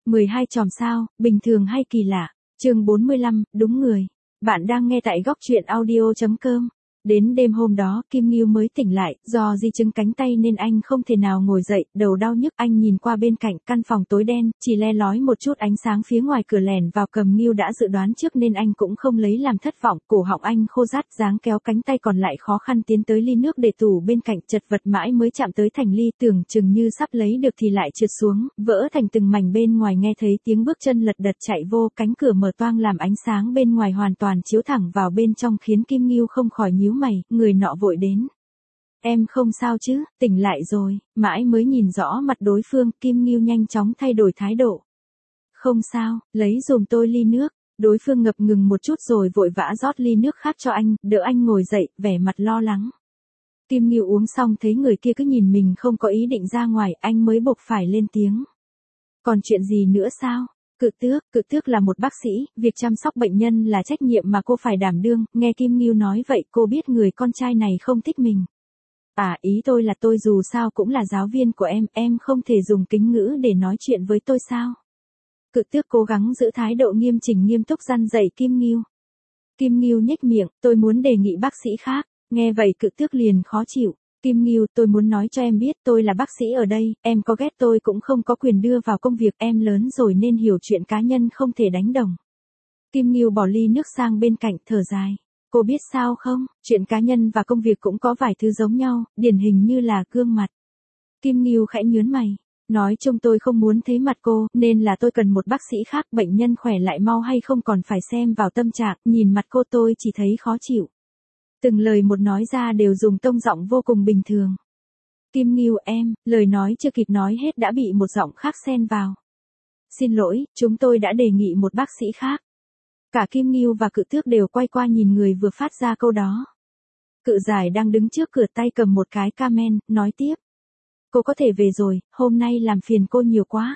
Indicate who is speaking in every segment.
Speaker 1: 12 chòm sao, bình thường hay kỳ lạ. Chương 45, đúng người. Bạn đang nghe tại góc truyện audio.com. Đến đêm hôm đó, Kim Ngưu mới tỉnh lại, do di chứng cánh tay nên anh không thể nào ngồi dậy, đầu đau nhức. Anh nhìn qua bên cạnh, căn phòng tối đen, chỉ le lói một chút ánh sáng phía ngoài cửa lẻn vào. Cầm Ngưu đã dự đoán trước nên anh cũng không lấy làm thất vọng. Cổ họng anh khô rát, dáng kéo cánh tay còn lại khó khăn tiến tới ly nước để tủ bên cạnh, chật vật mãi mới chạm tới thành ly, tưởng chừng như sắp lấy được thì lại trượt xuống, vỡ thành từng mảnh. Bên ngoài nghe thấy tiếng bước chân lật đật chạy vô, cánh cửa mở toang làm ánh sáng bên ngoài hoàn toàn chiếu thẳng vào bên trong khiến Kim Ngưu không khỏi nhíu mày. Người nọ vội đến. Em không sao chứ, tỉnh lại rồi. Mãi mới nhìn rõ mặt đối phương, Kim Ngưu nhanh chóng thay đổi thái độ. Không sao, lấy giùm tôi ly nước. Đối phương ngập ngừng một chút rồi vội vã rót ly nước khác cho anh, đỡ anh ngồi dậy, vẻ mặt lo lắng. Kim Ngưu uống xong thấy người kia cứ nhìn mình không có ý định ra ngoài, anh mới buộc phải lên tiếng. Còn chuyện gì nữa sao? Cự tước là một bác sĩ, việc chăm sóc bệnh nhân là trách nhiệm mà cô phải đảm đương. Nghe Kim Ngưu nói vậy, cô biết người con trai này không thích mình. Ý tôi là tôi dù sao cũng là giáo viên của em không thể dùng kính ngữ để nói chuyện với tôi sao? Cự tước cố gắng giữ thái độ nghiêm chỉnh nghiêm túc răn dạy Kim Ngưu. Kim Ngưu nhếch miệng, tôi muốn đề nghị bác sĩ khác. Nghe vậy cự tước liền khó chịu. Kim Ngưu, tôi muốn nói cho em biết tôi là bác sĩ ở đây, em có ghét tôi cũng không có quyền đưa vào công việc, em lớn rồi nên hiểu chuyện cá nhân không thể đánh đồng. Kim Ngưu bỏ ly nước sang bên cạnh, thở dài. Cô biết sao không, chuyện cá nhân và công việc cũng có vài thứ giống nhau, điển hình như là gương mặt. Kim Ngưu khẽ nhướng mày. Nói chung tôi không muốn thấy mặt cô, nên là tôi cần một bác sĩ khác, bệnh nhân khỏe lại mau hay không còn phải xem vào tâm trạng, nhìn mặt cô tôi chỉ thấy khó chịu. Từng lời một nói ra đều dùng tông giọng vô cùng bình thường. Kim Ngưu em, lời nói chưa kịp nói hết đã bị một giọng khác xen vào. Xin lỗi, chúng tôi đã đề nghị một bác sĩ khác. Cả Kim Ngưu và cự tước đều quay qua nhìn người vừa phát ra câu đó. Cự giải đang đứng trước cửa tay cầm một cái camen, nói tiếp. Cô có thể về rồi, hôm nay làm phiền cô nhiều quá.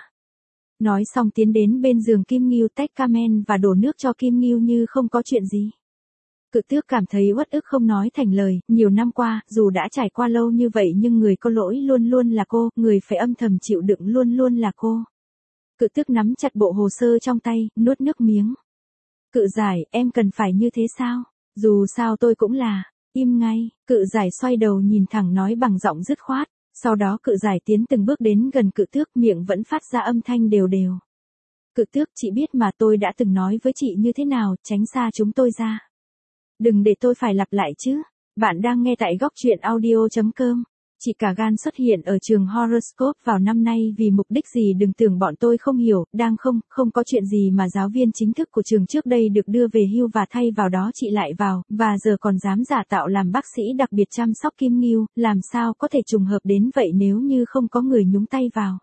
Speaker 1: Nói xong tiến đến bên giường Kim Ngưu tách camen và đổ nước cho Kim Ngưu như không có chuyện gì. Cự tước cảm thấy uất ức không nói thành lời, nhiều năm qua, dù đã trải qua lâu như vậy nhưng người có lỗi luôn luôn là cô, người phải âm thầm chịu đựng luôn luôn là cô. Cự tước nắm chặt bộ hồ sơ trong tay, nuốt nước miếng. Cự giải, em cần phải như thế sao? Dù sao tôi cũng là, im ngay. Cự giải xoay đầu nhìn thẳng nói bằng giọng dứt khoát, sau đó cự giải tiến từng bước đến gần cự tước, miệng vẫn phát ra âm thanh đều đều. Cự tước, chị biết mà, tôi đã từng nói với chị như thế nào, tránh xa chúng tôi ra. Đừng để tôi phải lặp lại chứ. Bạn đang nghe tại góc truyện audio.com. Chị cả gan xuất hiện ở trường horoscope vào năm nay vì mục đích gì đừng tưởng bọn tôi không hiểu, không có chuyện gì mà giáo viên chính thức của trường trước đây được đưa về hưu và thay vào đó chị lại vào, và giờ còn dám giả tạo làm bác sĩ đặc biệt chăm sóc Kim Ngưu, làm sao có thể trùng hợp đến vậy nếu như không có người nhúng tay vào.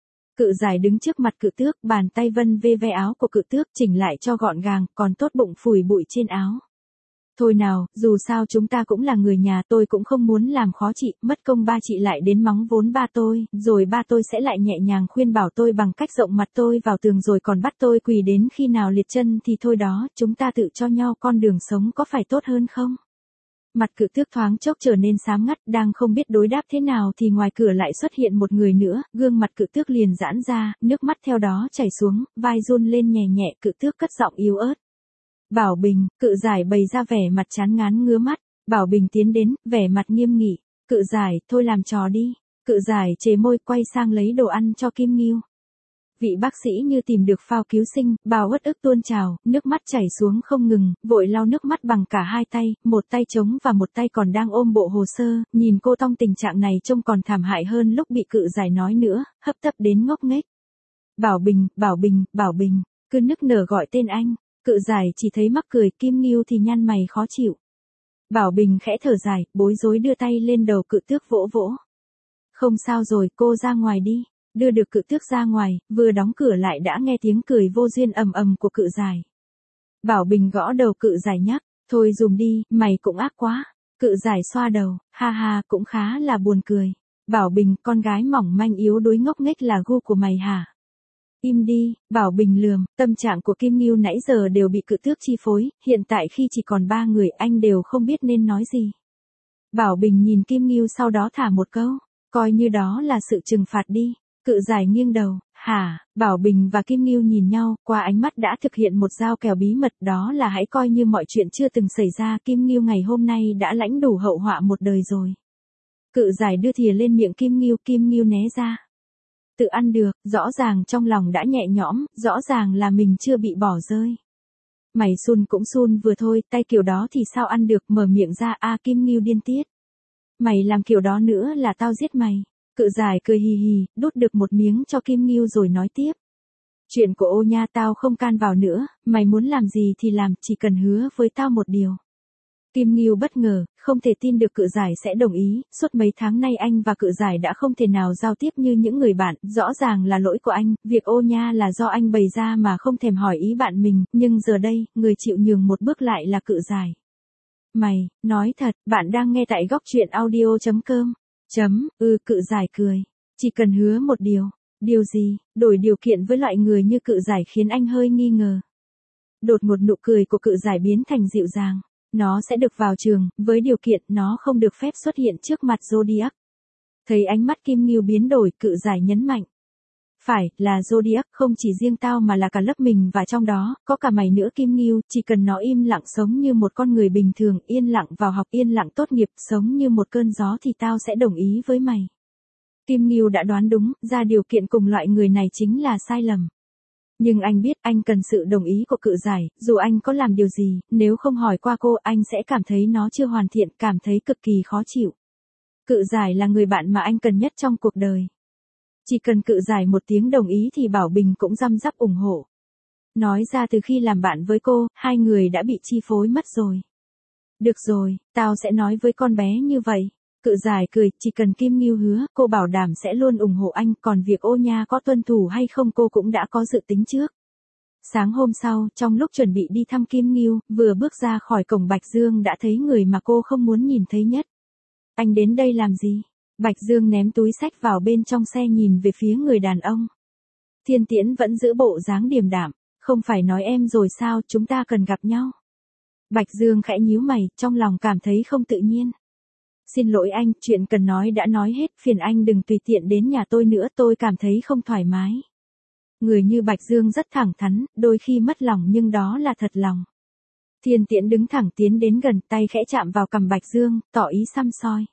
Speaker 1: Cự giải đứng trước mặt cự tước, bàn tay vân vê ve áo của cự tước chỉnh lại cho gọn gàng, còn tốt bụng phủi bụi trên áo. Thôi nào, dù sao chúng ta cũng là người nhà, tôi cũng không muốn làm khó chị, mất công ba chị lại đến mắng vốn ba tôi, rồi ba tôi sẽ lại nhẹ nhàng khuyên bảo tôi bằng cách rộng mặt tôi vào tường rồi còn bắt tôi quỳ đến khi nào liệt chân thì thôi đó, chúng ta tự cho nhau con đường sống có phải tốt hơn không? Mặt cự tước thoáng chốc trở nên xám ngắt, đang không biết đối đáp thế nào thì ngoài cửa lại xuất hiện một người nữa, gương mặt cự tước liền giãn ra, nước mắt theo đó chảy xuống, vai run lên nhẹ nhẹ, cự tước cất giọng yếu ớt. Bảo Bình, cự giải bày ra vẻ mặt chán ngán ngứa mắt, Bảo Bình tiến đến, vẻ mặt nghiêm nghị, cự giải, thôi làm trò đi, cự giải chề môi quay sang lấy đồ ăn cho Kim Ngưu. Vị bác sĩ như tìm được phao cứu sinh, bao uất ức tuôn trào, nước mắt chảy xuống không ngừng, vội lau nước mắt bằng cả hai tay, một tay trống và một tay còn đang ôm bộ hồ sơ, nhìn cô trong tình trạng này trông còn thảm hại hơn lúc bị cự giải nói nữa, hấp tấp đến ngốc nghếch. Bảo Bình, cứ nức nở gọi tên anh. Cự giải chỉ thấy mắc cười, Kim Ngưu thì nhăn mày khó chịu. Bảo Bình khẽ thở dài, bối rối đưa tay lên đầu cự tước vỗ vỗ. Không sao rồi, cô ra ngoài đi. Đưa được cự tước ra ngoài, vừa đóng cửa lại đã nghe tiếng cười vô duyên ầm ầm của cự giải. Bảo Bình gõ đầu cự giải nhắc, thôi dùm đi, mày cũng ác quá. Cự giải xoa đầu, ha ha, cũng khá là buồn cười. Bảo Bình, con gái mỏng manh yếu đuối ngốc nghếch là gu của mày hả? Im đi, Bảo Bình lườm, tâm trạng của Kim Ngưu nãy giờ đều bị cự tước chi phối, hiện tại khi chỉ còn ba người anh đều không biết nên nói gì. Bảo Bình nhìn Kim Ngưu sau đó thả một câu, coi như đó là sự trừng phạt đi, cự giải nghiêng đầu, Hả, Bảo Bình và Kim Ngưu nhìn nhau, qua ánh mắt đã thực hiện một giao kèo bí mật, đó là hãy coi như mọi chuyện chưa từng xảy ra. Kim Ngưu ngày hôm nay đã lãnh đủ hậu họa một đời rồi. Cự giải đưa thìa lên miệng Kim Ngưu né ra. Tự ăn được, rõ ràng trong lòng đã nhẹ nhõm, rõ ràng là mình chưa bị bỏ rơi. Mày sun cũng sun vừa thôi, tay kiểu đó thì sao ăn được, mở miệng ra. Kim Ngưu điên tiết. Mày làm kiểu đó nữa là tao giết mày. Cự giải cười hì hì, đút được một miếng cho Kim Ngưu rồi nói tiếp. Chuyện của Ô Nha tao không can vào nữa, mày muốn làm gì thì làm, chỉ cần hứa với tao một điều. Kim Ngưu bất ngờ, không thể tin được cự giải sẽ đồng ý, suốt mấy tháng nay anh và cự giải đã không thể nào giao tiếp như những người bạn, rõ ràng là lỗi của anh, việc Ô Nha là do anh bày ra mà không thèm hỏi ý bạn mình, nhưng giờ đây, người chịu nhường một bước lại là cự giải. Mày, nói thật, bạn đang nghe tại góc truyện audio.com. Cự giải cười. Chỉ cần hứa một điều. Điều gì? Đổi điều kiện với loại người như cự giải khiến anh hơi nghi ngờ. Đột ngột nụ cười của cự giải biến thành dịu dàng. Nó sẽ được vào trường, với điều kiện nó không được phép xuất hiện trước mặt Zodiac. Thấy ánh mắt Kim Ngưu biến đổi, cự giải nhấn mạnh. Phải, là Zodiac, không chỉ riêng tao mà là cả lớp mình và trong đó, có cả mày nữa Kim Ngưu, chỉ cần nó im lặng sống như một con người bình thường, yên lặng vào học, yên lặng tốt nghiệp, sống như một cơn gió thì tao sẽ đồng ý với mày. Kim Ngưu đã đoán đúng, ra điều kiện cùng loại người này chính là sai lầm. Nhưng anh biết anh cần sự đồng ý của cự giải, dù anh có làm điều gì, nếu không hỏi qua cô anh sẽ cảm thấy nó chưa hoàn thiện, cảm thấy cực kỳ khó chịu. Cự giải là người bạn mà anh cần nhất trong cuộc đời. Chỉ cần cự giải một tiếng đồng ý thì Bảo Bình cũng răm rắp ủng hộ. Nói ra từ khi làm bạn với cô, hai người đã bị chi phối mất rồi. Được rồi, tao sẽ nói với con bé như vậy. Cự giải cười, chỉ cần Kim Ngưu hứa, cô bảo đảm sẽ luôn ủng hộ anh, còn việc Ô Nha có tuân thủ hay không cô cũng đã có dự tính trước. Sáng hôm sau, trong lúc chuẩn bị đi thăm Kim Ngưu, vừa bước ra khỏi cổng Bạch Dương đã thấy người mà cô không muốn nhìn thấy nhất. Anh đến đây làm gì? Bạch Dương ném túi xách vào bên trong xe nhìn về phía người đàn ông. Thiên Tiễn vẫn giữ bộ dáng điềm đạm, không phải nói em rồi sao, chúng ta cần gặp nhau. Bạch Dương khẽ nhíu mày, trong lòng cảm thấy không tự nhiên. Xin lỗi anh, chuyện cần nói đã nói hết, phiền anh đừng tùy tiện đến nhà tôi nữa, tôi cảm thấy không thoải mái. Người như Bạch Dương rất thẳng thắn, đôi khi mất lòng nhưng đó là thật lòng. Thiên Tiễn đứng thẳng tiến đến gần, tay khẽ chạm vào cằm Bạch Dương, tỏ ý săm soi.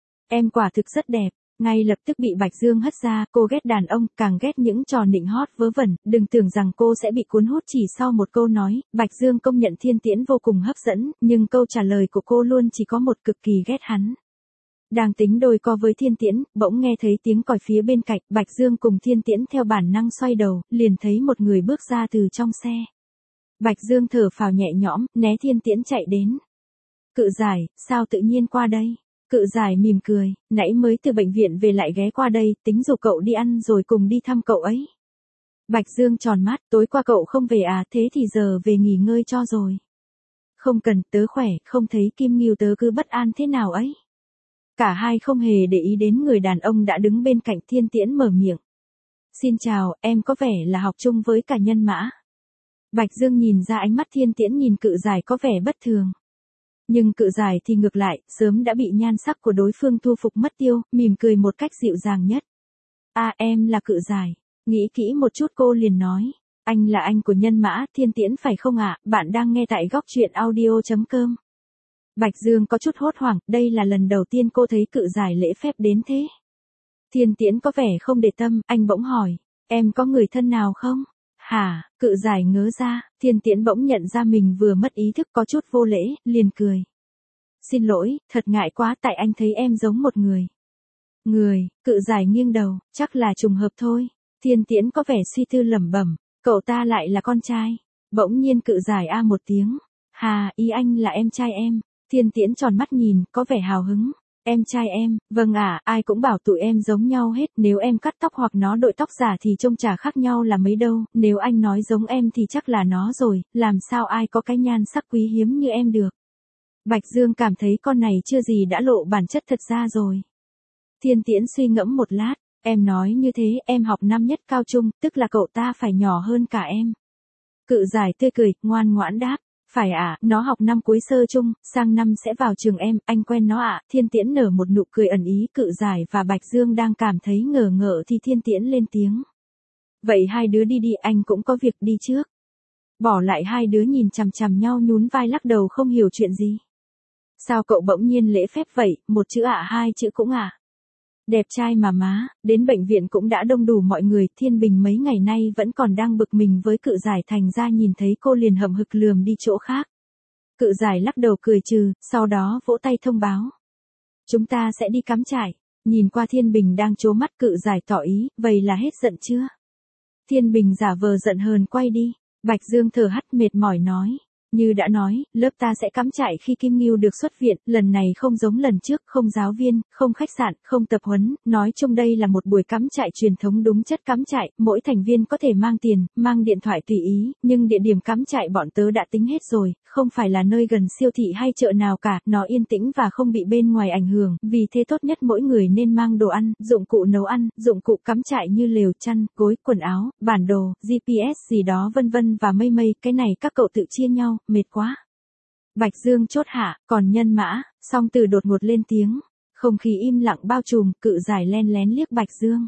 Speaker 1: Em quả thực rất đẹp, ngay lập tức bị Bạch Dương hất ra, cô ghét đàn ông, càng ghét những trò nịnh hót vớ vẩn, đừng tưởng rằng cô sẽ bị cuốn hút chỉ sau một câu nói. Bạch Dương công nhận Thiên Tiễn vô cùng hấp dẫn, nhưng câu trả lời của cô luôn chỉ có một, cực kỳ ghét hắn. Đang tính đôi co với Thiên Tiễn, bỗng nghe thấy tiếng còi phía bên cạnh, Bạch Dương cùng Thiên Tiễn theo bản năng xoay đầu, liền thấy một người bước ra từ trong xe. Bạch Dương thở phào nhẹ nhõm, né Thiên Tiễn chạy đến. Cự giải, sao tự nhiên qua đây? Cự giải mỉm cười, nãy mới từ bệnh viện về lại ghé qua đây, tính rủ cậu đi ăn rồi cùng đi thăm cậu ấy. Bạch Dương tròn mắt, tối qua cậu không về à, thế thì giờ về nghỉ ngơi cho rồi. Không cần, tớ khỏe, không thấy Kim Ngưu tớ cứ bất an thế nào ấy. Cả hai không hề để ý đến người đàn ông đã đứng bên cạnh. Thiên Tiễn mở miệng. Xin chào, em có vẻ là học chung với cả Nhân Mã. Bạch Dương nhìn ra ánh mắt Thiên Tiễn nhìn cự giải có vẻ bất thường. Nhưng cự giải thì ngược lại, sớm đã bị nhan sắc của đối phương thu phục mất tiêu, mỉm cười một cách dịu dàng nhất. Em là cự giải. Nghĩ kỹ một chút cô liền nói. Anh là anh của Nhân Mã, Thiên Tiễn phải không ạ? Bạn đang nghe tại góc truyện audio.com. Bạch Dương có chút hốt hoảng, đây là lần đầu tiên cô thấy cự giải lễ phép đến thế. Thiên Tiễn có vẻ không để tâm, anh bỗng hỏi. Em có người thân nào không? Hả, cự giải ngớ ra, Thiên Tiễn bỗng nhận ra mình vừa mất ý thức có chút vô lễ, liền cười. Xin lỗi, thật ngại quá tại anh thấy em giống một người. Người, cự giải nghiêng đầu, chắc là trùng hợp thôi. Thiên Tiễn có vẻ suy tư lẩm bẩm, cậu ta lại là con trai. Bỗng nhiên cự giải một tiếng. Hà, ý anh là em trai em. Thiên Tiễn tròn mắt nhìn, có vẻ hào hứng. Em trai em, vâng ai cũng bảo tụi em giống nhau hết, nếu em cắt tóc hoặc nó đội tóc giả thì trông chả khác nhau là mấy đâu, nếu anh nói giống em thì chắc là nó rồi, làm sao ai có cái nhan sắc quý hiếm như em được. Bạch Dương cảm thấy con này chưa gì đã lộ bản chất thật ra rồi. Thiên Tiễn suy ngẫm một lát, em nói như thế, em học năm nhất cao trung, tức là cậu ta phải nhỏ hơn cả em. Cự giải tươi cười, ngoan ngoãn đáp. Phải nó học năm cuối sơ trung, sang năm sẽ vào trường em, anh quen nó Thiên Tiễn nở một nụ cười ẩn ý. Cự giải và Bạch Dương đang cảm thấy ngờ ngợ thì Thiên Tiễn lên tiếng. Vậy hai đứa đi đi, anh cũng có việc đi trước. Bỏ lại hai đứa nhìn chằm chằm nhau nhún vai lắc đầu không hiểu chuyện gì. Sao cậu bỗng nhiên lễ phép vậy, một chữ ạ hai chữ cũng ạ. Đẹp trai mà má, đến bệnh viện cũng đã đông đủ mọi người, Thiên Bình mấy ngày nay vẫn còn đang bực mình với Cự Giải, thành ra nhìn thấy cô liền hậm hực lườm đi chỗ khác. Cự Giải lắc đầu cười trừ, sau đó vỗ tay thông báo. Chúng ta sẽ đi cắm trại. Nhìn qua Thiên Bình đang trố mắt, Cự Giải tỏ ý, vậy là hết giận chưa? Thiên Bình giả vờ giận hờn quay đi. Bạch Dương thở hắt mệt mỏi nói. Như đã nói, lớp ta sẽ cắm trại khi Kim Ngưu được xuất viện, lần này không giống lần trước, không giáo viên, không khách sạn, không tập huấn, nói chung đây là một buổi cắm trại truyền thống đúng chất cắm trại, mỗi thành viên có thể mang tiền, mang điện thoại tùy ý, nhưng địa điểm cắm trại bọn tớ đã tính hết rồi, không phải là nơi gần siêu thị hay chợ nào cả, nó yên tĩnh và không bị bên ngoài ảnh hưởng, vì thế tốt nhất mỗi người nên mang đồ ăn, dụng cụ nấu ăn, dụng cụ cắm trại như lều, chăn, gối, quần áo, bản đồ, GPS gì đó vân vân và mây mây, cái này các cậu tự chia nhau. Mệt quá. Bạch Dương chốt hạ, còn Nhân Mã, Song Tử đột ngột lên tiếng. Không khí im lặng bao trùm, Cự Giải len lén liếc Bạch Dương.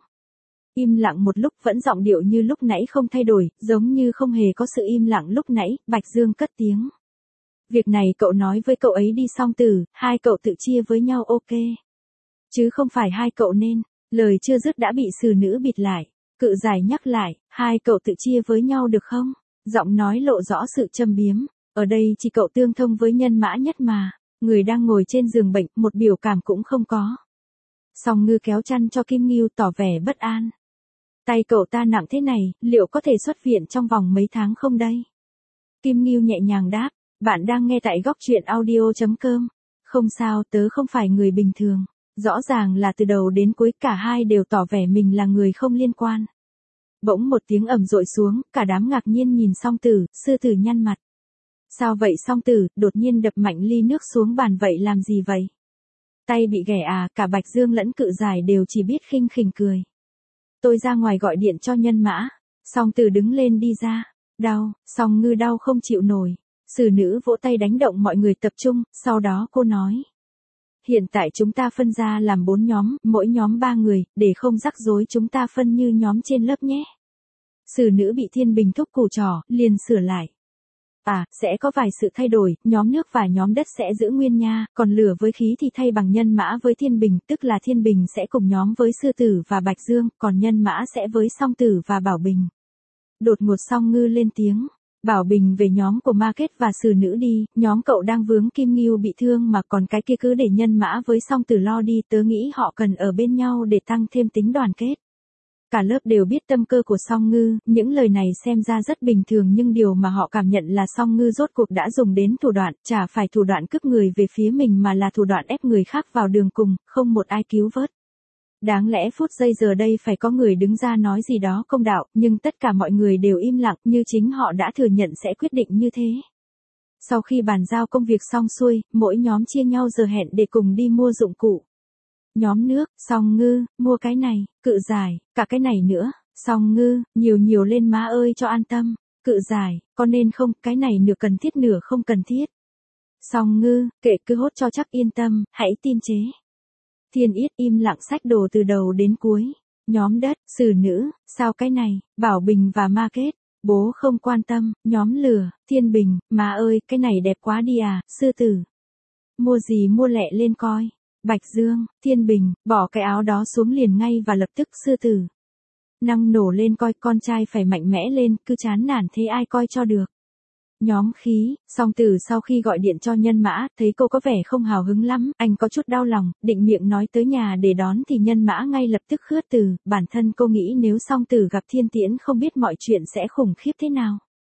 Speaker 1: Im lặng một lúc vẫn giọng điệu như lúc nãy không thay đổi, giống như không hề có sự im lặng lúc nãy, Bạch Dương cất tiếng. Việc này cậu nói với cậu ấy đi Song Tử, hai cậu tự chia với nhau ok. Chứ không phải hai cậu nên, lời chưa dứt đã bị xử nữ bịt lại. Cự Giải nhắc lại, hai cậu tự chia với nhau được không? Giọng nói lộ rõ sự châm biếm. Ở đây chỉ cậu tương thông với Nhân Mã nhất mà. Người đang ngồi trên giường bệnh, một biểu cảm cũng không có. Song Ngư kéo chăn cho Kim Ngưu tỏ vẻ bất an. Tay cậu ta nặng thế này, liệu có thể xuất viện trong vòng mấy tháng không đây? Kim Ngưu nhẹ nhàng đáp, bạn đang nghe tại góc truyện audio.com. Không sao, tớ không phải người bình thường. Rõ ràng là từ đầu đến cuối cả hai đều tỏ vẻ mình là người không liên quan. Bỗng một tiếng ầm dội xuống, cả đám ngạc nhiên nhìn Song Tử, Sư Tử nhăn mặt. Sao vậy Song Tử, đột nhiên đập mạnh ly nước xuống bàn vậy làm gì vậy? Tay bị ghẻ à, cả Bạch Dương lẫn Cự Giải đều chỉ biết khinh khỉnh cười. Tôi ra ngoài gọi điện cho Nhân Mã. Song Tử đứng lên đi ra. Đau, Song Ngư đau không chịu nổi. Xử nữ vỗ tay đánh động mọi người tập trung, sau đó cô nói. Hiện tại chúng ta phân ra làm 4 nhóm, mỗi nhóm 3 người, để không rắc rối chúng ta phân như nhóm trên lớp nhé. Xử nữ bị Thiên Bình thúc củ trò, liền sửa lại. À, sẽ có vài sự thay đổi, nhóm nước và nhóm đất sẽ giữ nguyên nha, còn lửa với khí thì thay bằng Nhân Mã với Thiên Bình, tức là Thiên Bình sẽ cùng nhóm với Sư Tử và Bạch Dương, còn Nhân Mã sẽ với Song Tử và Bảo Bình. Đột ngột Song Ngư lên tiếng. Bảo Bình về nhóm của Market và xử nữ đi, nhóm cậu đang vướng Kim Ngưu bị thương mà còn cái kia cứ để Nhân Mã với Song Tử lo đi, tớ nghĩ họ cần ở bên nhau để tăng thêm tính đoàn kết. Cả lớp đều biết tâm cơ của Song Ngư, những lời này xem ra rất bình thường nhưng điều mà họ cảm nhận là Song Ngư rốt cuộc đã dùng đến thủ đoạn, chả phải thủ đoạn cướp người về phía mình mà là thủ đoạn ép người khác vào đường cùng, không một ai cứu vớt. Đáng lẽ phút giây giờ đây phải có người đứng ra nói gì đó công đạo, nhưng tất cả mọi người đều im lặng như chính họ đã thừa nhận sẽ quyết định như thế. Sau khi bàn giao công việc xong xuôi, mỗi nhóm chia nhau giờ hẹn để cùng đi mua dụng cụ. Nhóm nước, Song Ngư, mua cái này, Cự Giải, cả cái này nữa, Song Ngư, nhiều nhiều lên má ơi cho an tâm, Cự Giải, có nên không, cái này nửa cần thiết nửa không cần thiết. Song Ngư, kệ cứ hốt cho chắc yên tâm, hãy tin chế. Thiên Yết im lặng xách đồ từ đầu đến cuối. Nhóm đất, xử nữ, sao cái này, Bảo Bình và Market, bố không quan tâm, nhóm lửa, Thiên Bình, má ơi, cái này đẹp quá đi à, Sư Tử. Mua gì mua lẹ lên coi. Bạch Dương, Thiên Bình, bỏ cái áo đó xuống liền ngay và lập tức Sư Tử. Năng nổ lên coi con trai phải mạnh mẽ lên, cứ chán nản thế ai coi cho được. Nhóm khí, Song Tử sau khi gọi điện cho Nhân Mã, thấy cô có vẻ không hào hứng lắm, anh có chút đau lòng, định miệng nói tới nhà để đón thì Nhân Mã ngay lập tức khước từ, bản thân cô nghĩ nếu Song Tử gặp Thiên Tiễn không biết mọi chuyện sẽ khủng khiếp thế nào.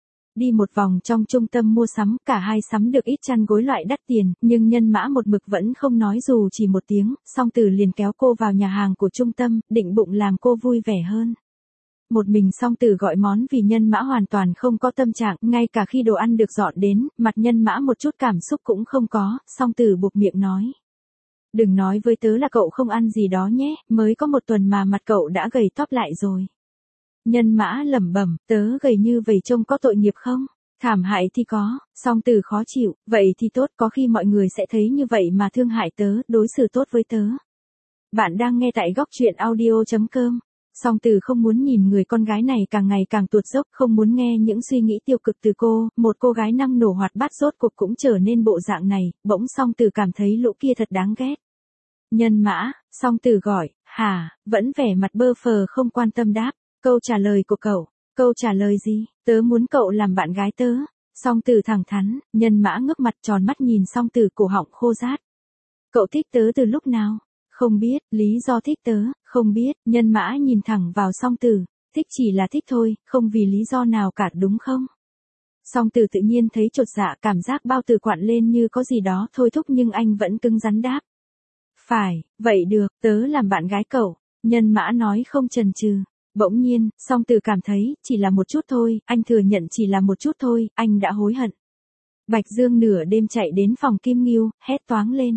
Speaker 1: Đi một vòng trong trung tâm mua sắm, cả hai sắm được ít chăn gối loại đắt tiền, nhưng Nhân Mã một mực vẫn không nói dù chỉ một tiếng, Song Tử liền kéo cô vào nhà hàng của trung tâm, định bụng làm cô vui vẻ hơn. Một mình Song Tử gọi món vì Nhân Mã hoàn toàn không có tâm trạng, ngay cả khi đồ ăn được dọn đến, mặt Nhân Mã một chút cảm xúc cũng không có, Song Tử buộc miệng nói. Đừng nói với tớ là cậu không ăn gì đó nhé, mới có một tuần mà mặt cậu đã gầy tóp lại rồi. Nhân Mã lẩm bẩm, tớ gầy như vậy trông có tội nghiệp không? Thảm hại thì có, Song Tử khó chịu, vậy thì tốt, có khi mọi người sẽ thấy như vậy mà thương hại tớ, đối xử tốt với tớ. Bạn đang nghe tại góc truyện audio.com. Song Tử không muốn nhìn người con gái này càng ngày càng tuột dốc, không muốn nghe những suy nghĩ tiêu cực từ cô, một cô gái năng nổ hoạt bát rốt cuộc cũng trở nên bộ dạng này, bỗng Song Tử cảm thấy lũ kia thật đáng ghét. Nhân Mã, Song Tử gọi, hả, vẫn vẻ mặt bơ phờ không quan tâm đáp, câu trả lời của cậu, câu trả lời gì, tớ muốn cậu làm bạn gái tớ. Song Tử thẳng thắn, Nhân Mã ngước mặt tròn mắt nhìn Song Tử cổ họng khô rát. Cậu thích tớ từ lúc nào? Không biết, lý do thích tớ, không biết, Nhân Mã nhìn thẳng vào Song Tử, thích chỉ là thích thôi, không vì lý do nào cả đúng không? Song Tử tự nhiên thấy chột dạ, cảm giác bao tử quặn lên như có gì đó thôi thúc, nhưng anh vẫn cứng rắn đáp. Phải, vậy được, tớ làm bạn gái cậu, Nhân Mã nói không chần chừ. Bỗng nhiên, Song Tử cảm thấy, chỉ là một chút thôi, anh thừa nhận chỉ là một chút thôi, anh đã hối hận. Bạch Dương nửa đêm chạy đến phòng Kim Ngưu, hét toáng lên.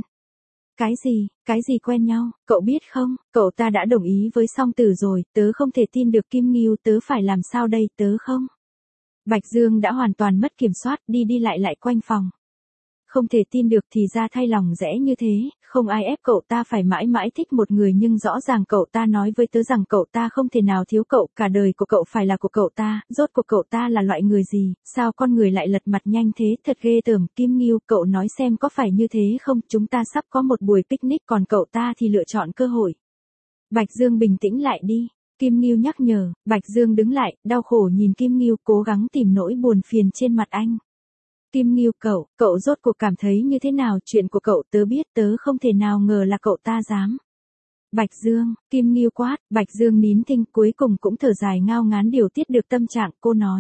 Speaker 1: Cái gì quen nhau, cậu biết không, cậu ta đã đồng ý với Song Tử rồi, tớ không thể tin được Kim Ngưu, tớ phải làm sao đây, tớ không. Bạch Dương đã hoàn toàn mất kiểm soát, đi lại quanh phòng. Không thể tin được thì ra thay lòng rẽ như thế, không ai ép cậu ta phải mãi mãi thích một người, nhưng rõ ràng cậu ta nói với tớ rằng cậu ta không thể nào thiếu cậu, cả đời của cậu phải là của cậu ta, rốt cuộc cậu ta là loại người gì, sao con người lại lật mặt nhanh thế, thật ghê tởm. Kim Ngưu, cậu nói xem có phải như thế không, chúng ta sắp có một buổi picnic còn cậu ta thì lựa chọn cơ hội. Bạch Dương bình tĩnh lại đi, Kim Ngưu nhắc nhở. Bạch Dương đứng lại, đau khổ nhìn Kim Ngưu, cố gắng tìm nỗi buồn phiền trên mặt anh. Kim Ngưu, cậu rốt cuộc cảm thấy như thế nào, chuyện của cậu tớ biết, tớ không thể nào ngờ là cậu ta dám. Bạch Dương, Kim Ngưu quát. Bạch Dương nín thinh, cuối cùng cũng thở dài ngao ngán điều tiết được tâm trạng, cô nói.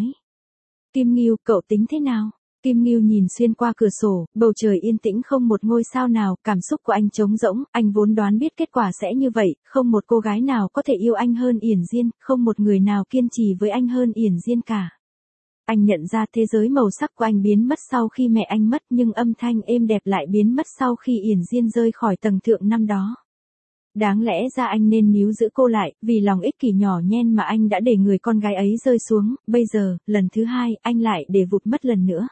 Speaker 1: Kim Ngưu, cậu tính thế nào? Kim Ngưu nhìn xuyên qua cửa sổ, bầu trời yên tĩnh không một ngôi sao nào, cảm xúc của anh trống rỗng, anh vốn đoán biết kết quả sẽ như vậy, không một cô gái nào có thể yêu anh hơn Yển Diên, không một người nào kiên trì với anh hơn Yển Diên cả. Anh nhận ra thế giới màu sắc của anh biến mất sau khi mẹ anh mất, nhưng âm thanh êm đẹp lại biến mất sau khi Yển Diên rơi khỏi tầng thượng năm đó. Đáng lẽ ra anh nên níu giữ cô lại, vì lòng ích kỷ nhỏ nhen mà anh đã để người con gái ấy rơi xuống, bây giờ, lần thứ hai, anh lại để vụt mất lần nữa.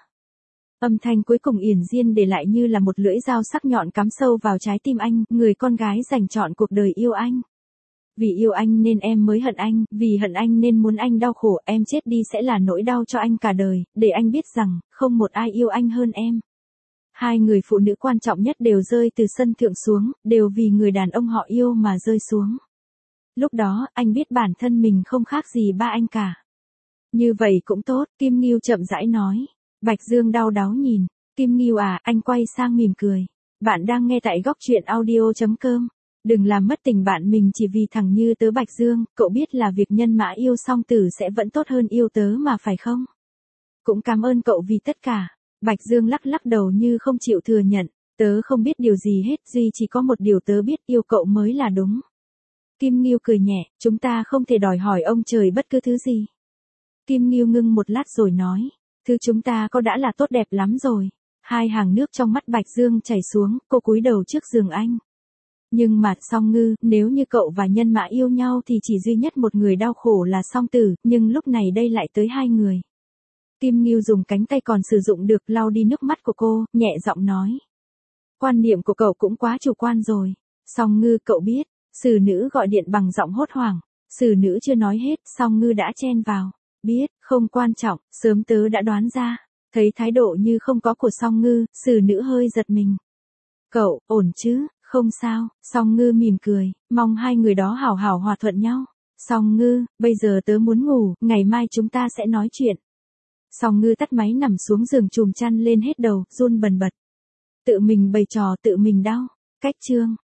Speaker 1: Âm thanh cuối cùng Yển Diên để lại như là một lưỡi dao sắc nhọn cắm sâu vào trái tim anh, người con gái dành trọn cuộc đời yêu anh. Vì yêu anh nên em mới hận anh, vì hận anh nên muốn anh đau khổ, em chết đi sẽ là nỗi đau cho anh cả đời, để anh biết rằng, không một ai yêu anh hơn em. Hai người phụ nữ quan trọng nhất đều rơi từ sân thượng xuống, đều vì người đàn ông họ yêu mà rơi xuống. Lúc đó, anh biết bản thân mình không khác gì ba anh cả. Như vậy cũng tốt, Kim Ngưu chậm rãi nói. Bạch Dương đau đáu nhìn. Kim Ngưu à, anh quay sang mỉm cười. Bạn đang nghe tại góc truyện audio.com. Đừng làm mất tình bạn mình chỉ vì thằng như tớ. Bạch Dương, cậu biết là việc Nhân Mã yêu Song Tử sẽ vẫn tốt hơn yêu tớ mà phải không? Cũng cảm ơn cậu vì tất cả. Bạch Dương lắc đầu như không chịu thừa nhận. Tớ không biết điều gì hết, duy chỉ có một điều tớ biết, yêu cậu mới là đúng. Kim Ngưu cười nhẹ, chúng ta không thể đòi hỏi ông trời bất cứ thứ gì. Kim Ngưu ngưng một lát rồi nói, thứ chúng ta có đã là tốt đẹp lắm rồi. Hai hàng nước trong mắt Bạch Dương chảy xuống, cô cúi đầu trước giường anh. Nhưng mà Song Ngư, nếu như cậu và Nhân Mã yêu nhau thì chỉ duy nhất một người đau khổ là Song Tử, nhưng lúc này đây lại tới hai người. Kim Ngưu dùng cánh tay còn sử dụng được lau đi nước mắt của cô, nhẹ giọng nói. Quan niệm của cậu cũng quá chủ quan rồi. Song Ngư, cậu biết, xử nữ gọi điện bằng giọng hốt hoảng. Xử nữ chưa nói hết, Song Ngư đã chen vào. Biết, không quan trọng, sớm tớ đã đoán ra. Thấy thái độ như không có của Song Ngư, xử nữ hơi giật mình. Cậu, ổn chứ, không sao. Song Ngư mỉm cười, mong hai người đó hảo hảo hòa thuận nhau. Song Ngư, bây giờ tớ muốn ngủ, ngày mai chúng ta sẽ nói chuyện. Song Ngư tắt máy nằm xuống giường chùm chăn lên hết đầu, run bần bật. Tự mình bày trò tự mình đau. Cách chương